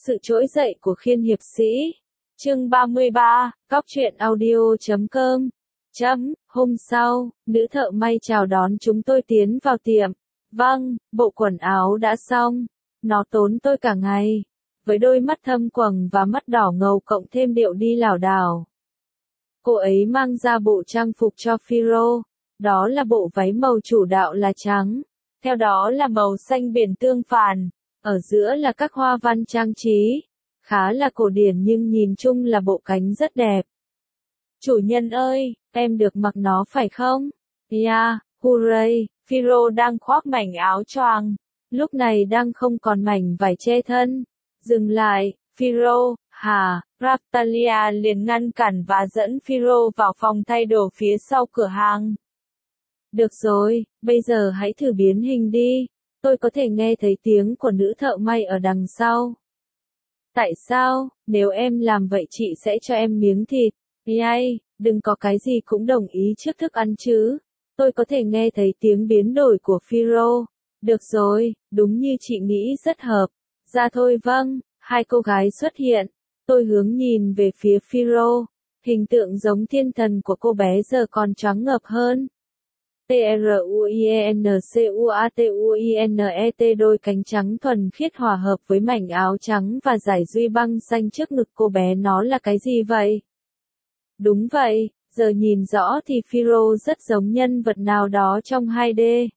Sự trỗi dậy của Khiên hiệp sĩ. Chương 33, cóc-truyện-audio.com. Hôm sau, nữ thợ may chào đón chúng tôi tiến vào tiệm. Vâng, bộ quần áo đã xong. Nó tốn tôi cả ngày. Với đôi mắt thâm quầng và mắt đỏ ngầu cộng thêm điệu đi lảo đảo. Cô ấy mang ra bộ trang phục cho Phiro. Đó là bộ váy màu chủ đạo là trắng. Theo đó là màu xanh biển tương phản. Ở giữa là các hoa văn trang trí. Khá là cổ điển nhưng nhìn chung là bộ cánh rất đẹp. Chủ nhân ơi, em được mặc nó phải không? Yeah, hooray, Phiro đang khoác mảnh áo choàng. Lúc này đang không còn mảnh vải che thân. Dừng lại, Phiro, hả? Raftalia liền ngăn cản và dẫn Phiro vào phòng thay đồ phía sau cửa hàng. Được rồi, bây giờ hãy thử biến hình đi. Tôi có thể nghe thấy tiếng của nữ thợ may ở đằng sau. Tại sao, nếu em làm vậy chị sẽ cho em miếng thịt? Yay, đừng có cái gì cũng đồng ý trước thức ăn chứ. Tôi có thể nghe thấy tiếng biến đổi của Phiro. Được rồi, đúng như chị nghĩ rất hợp. Ra thôi vâng, hai cô gái xuất hiện. Tôi hướng nhìn về phía Phiro. Hình tượng giống thiên thần của cô bé giờ còn choáng ngợp hơn. Truincuatuinet đôi cánh trắng thuần khiết hòa hợp với mảnh áo trắng và dải duy băng xanh trước ngực cô bé nó là cái gì vậy? Đúng vậy, giờ nhìn rõ thì Phiro rất giống nhân vật nào đó trong 2D.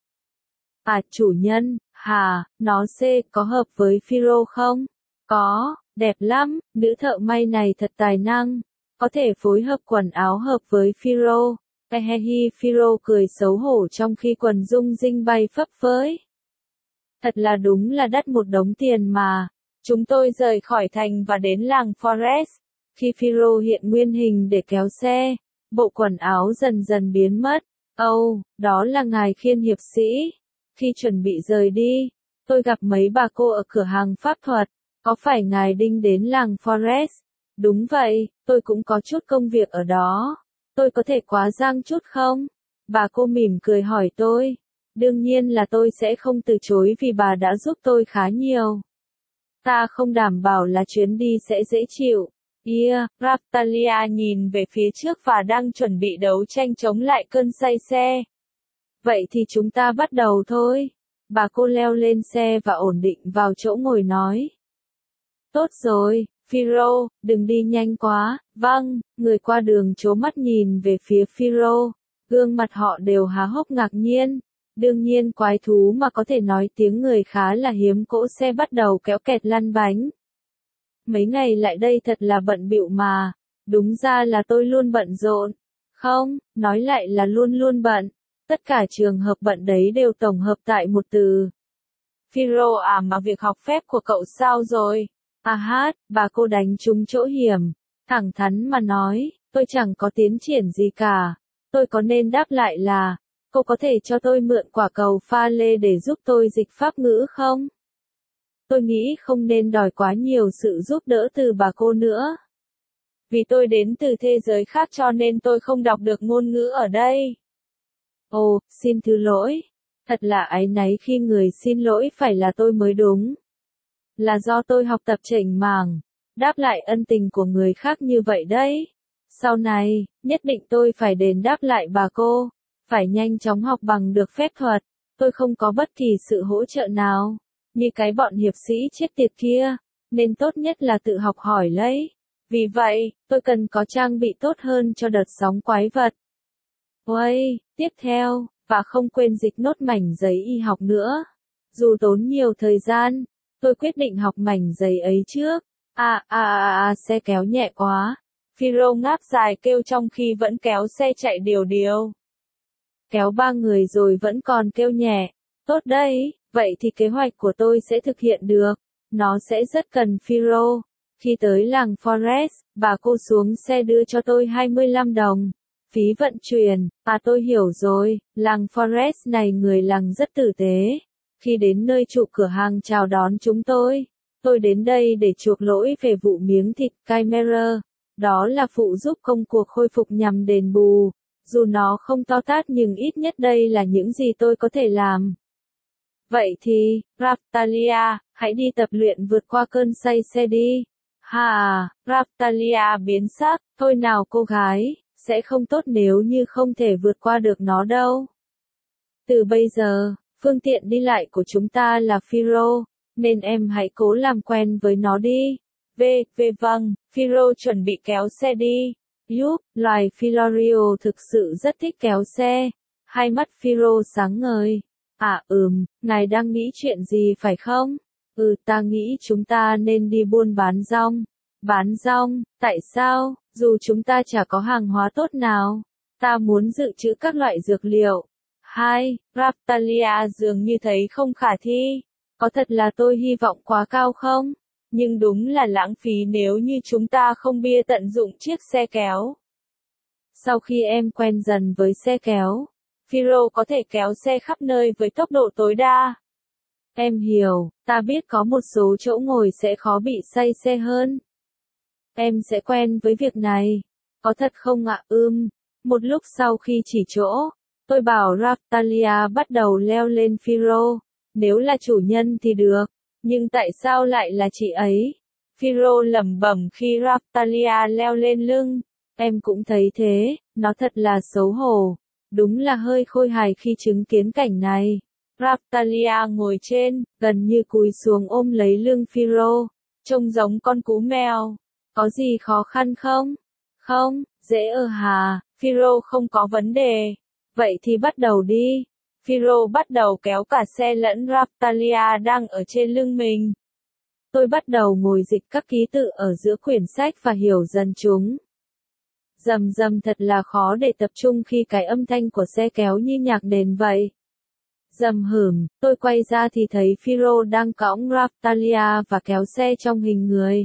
À chủ nhân, hả, nó có hợp với Phiro không? Có, đẹp lắm, nữ thợ may này thật tài năng. Có thể phối hợp quần áo hợp với Phiro. Hehehi Phiro cười xấu hổ trong khi quần rung rinh bay phấp phới. Thật là đúng là đắt một đống tiền mà. Chúng tôi rời khỏi thành và đến làng Forest. Khi Phiro hiện nguyên hình để kéo xe, bộ quần áo dần dần biến mất. Đó là ngài Khiên hiệp sĩ. Khi chuẩn bị rời đi, tôi gặp mấy bà cô ở cửa hàng pháp thuật. Có phải ngài Đinh đến làng Forest? Đúng vậy, tôi cũng có chút công việc ở đó. Tôi có thể quá giang chút không? Bà cô mỉm cười hỏi tôi. Đương nhiên là tôi sẽ không từ chối vì bà đã giúp tôi khá nhiều. Ta không đảm bảo là chuyến đi sẽ dễ chịu. Raftalia nhìn về phía trước và đang chuẩn bị đấu tranh chống lại cơn say xe. Vậy thì chúng ta bắt đầu thôi. Bà cô leo lên xe và ổn định vào chỗ ngồi nói. Tốt rồi, Phiro, đừng đi nhanh quá. Vâng, người qua đường trố mắt nhìn về phía Phiro. Gương mặt họ đều há hốc ngạc nhiên. Đương nhiên quái thú mà có thể nói tiếng người khá là hiếm. Cỗ xe bắt đầu kéo kẹt lăn bánh. Mấy ngày lại đây thật là bận bịu mà. Đúng ra là tôi luôn bận rộn. Không, nói lại là luôn luôn bận. Tất cả trường hợp bận đấy đều tổng hợp tại một từ. Phiro mà việc học phép của cậu sao rồi? Bà cô đánh trúng chỗ hiểm. Thẳng thắn mà nói, tôi chẳng có tiến triển gì cả. Tôi có nên đáp lại là, cô có thể cho tôi mượn quả cầu pha lê để giúp tôi dịch pháp ngữ không? Tôi nghĩ không nên đòi quá nhiều sự giúp đỡ từ bà cô nữa. Vì tôi đến từ thế giới khác cho nên tôi không đọc được ngôn ngữ ở đây. Xin thứ lỗi. Thật là áy náy khi người xin lỗi phải là tôi mới đúng. Là do tôi học tập chểnh mảng, đáp lại ân tình của người khác như vậy đấy. Sau này, nhất định tôi phải đền đáp lại bà cô, phải nhanh chóng học bằng được phép thuật. Tôi không có bất kỳ sự hỗ trợ nào, như cái bọn hiệp sĩ chết tiệt kia, nên tốt nhất là tự học hỏi lấy. Vì vậy, tôi cần có trang bị tốt hơn cho đợt sóng quái vật. Tiếp theo, và không quên dịch nốt mảnh giấy y học nữa. Dù tốn nhiều thời gian, tôi quyết định học mảnh giấy ấy trước. Xe kéo nhẹ quá. Phiro ngáp dài kêu trong khi vẫn kéo xe chạy điều điều. Kéo 3 người rồi vẫn còn kêu nhẹ. Tốt đấy, vậy thì kế hoạch của tôi sẽ thực hiện được. Nó sẽ rất cần Phiro. Khi tới làng Forest, bà cô xuống xe đưa cho tôi 25 đồng. Phí vận chuyển. Tôi hiểu rồi, làng Forest này người làng rất tử tế. Khi đến nơi chủ cửa hàng chào đón chúng tôi đến đây để chuộc lỗi về vụ miếng thịt Chimera. Đó là phụ giúp công cuộc khôi phục nhằm đền bù. Dù nó không to tát nhưng ít nhất đây là những gì tôi có thể làm. Vậy thì, Raftalia, hãy đi tập luyện vượt qua cơn say xe đi. Hà, Raftalia biến sắc, thôi nào cô gái, sẽ không tốt nếu như không thể vượt qua được nó đâu. Từ bây giờ, phương tiện đi lại của chúng ta là Phiro, nên em hãy cố làm quen với nó đi. Vâng, Phiro chuẩn bị kéo xe đi. Yup, loài Philorio thực sự rất thích kéo xe. Hai mắt Phiro sáng ngời. Ngài đang nghĩ chuyện gì phải không? Ta nghĩ chúng ta nên đi buôn bán rong. Bán rong, tại sao? Dù chúng ta chả có hàng hóa tốt nào. Ta muốn dự trữ các loại dược liệu. Raftalia dường như thấy không khả thi. Có thật là tôi hy vọng quá cao không? Nhưng đúng là lãng phí nếu như chúng ta không biết tận dụng chiếc xe kéo. Sau khi em quen dần với xe kéo, Phiro có thể kéo xe khắp nơi với tốc độ tối đa. Em hiểu, ta biết có một số chỗ ngồi sẽ khó bị say xe hơn. Em sẽ quen với việc này. Có thật không ạ? Một lúc sau khi chỉ chỗ, tôi bảo Raftalia bắt đầu leo lên Phiro. Nếu là chủ nhân thì được, nhưng tại sao lại là chị ấy? Phiro lẩm bẩm khi Raftalia leo lên lưng. Em cũng thấy thế, nó thật là xấu hổ. Đúng là hơi khôi hài khi chứng kiến cảnh này. Raftalia ngồi trên, gần như cúi xuống ôm lấy lưng Phiro, trông giống con cú mèo. Có gì khó khăn không? Không, dễ hà, Phiro không có vấn đề. Vậy thì bắt đầu đi. Phiro bắt đầu kéo cả xe lẫn Raftalia đang ở trên lưng mình. Tôi bắt đầu ngồi dịch các ký tự ở giữa quyển sách và hiểu dần chúng. Rầm rầm, thật là khó để tập trung khi cái âm thanh của xe kéo như nhạc nền vậy. Rầm hửm, tôi quay ra thì thấy Phiro đang cõng Raftalia và kéo xe trong hình người.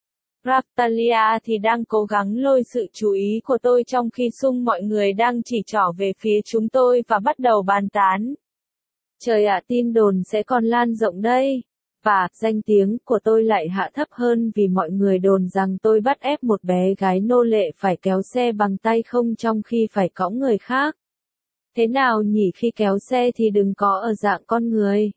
Raftalia thì đang cố gắng lôi sự chú ý của tôi trong khi xung mọi người đang chỉ trỏ về phía chúng tôi và bắt đầu bàn tán. Trời ạ, tin đồn sẽ còn lan rộng đây. Và, danh tiếng của tôi lại hạ thấp hơn vì mọi người đồn rằng tôi bắt ép một bé gái nô lệ phải kéo xe bằng tay không trong khi phải cõng người khác. Thế nào nhỉ, khi kéo xe thì đừng có ở dạng con người.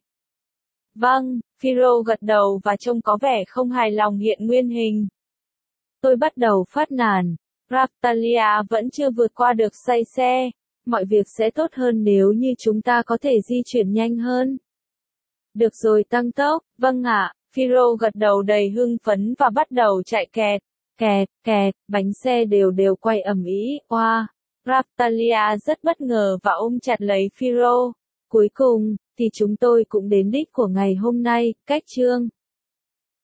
Vâng, Phiro gật đầu và trông có vẻ không hài lòng hiện nguyên hình. Tôi bắt đầu phát nàn. Raftalia vẫn chưa vượt qua được say xe. Mọi việc sẽ tốt hơn nếu như chúng ta có thể di chuyển nhanh hơn. Được rồi, tăng tốc. Vâng ạ. Phiro gật đầu đầy hưng phấn và bắt đầu chạy kẹt. Kẹt, bánh xe đều đều quay ầm ĩ. Raftalia rất bất ngờ và ôm chặt lấy Phiro. Cuối cùng, thì chúng tôi cũng đến đích của ngày hôm nay. Cách chương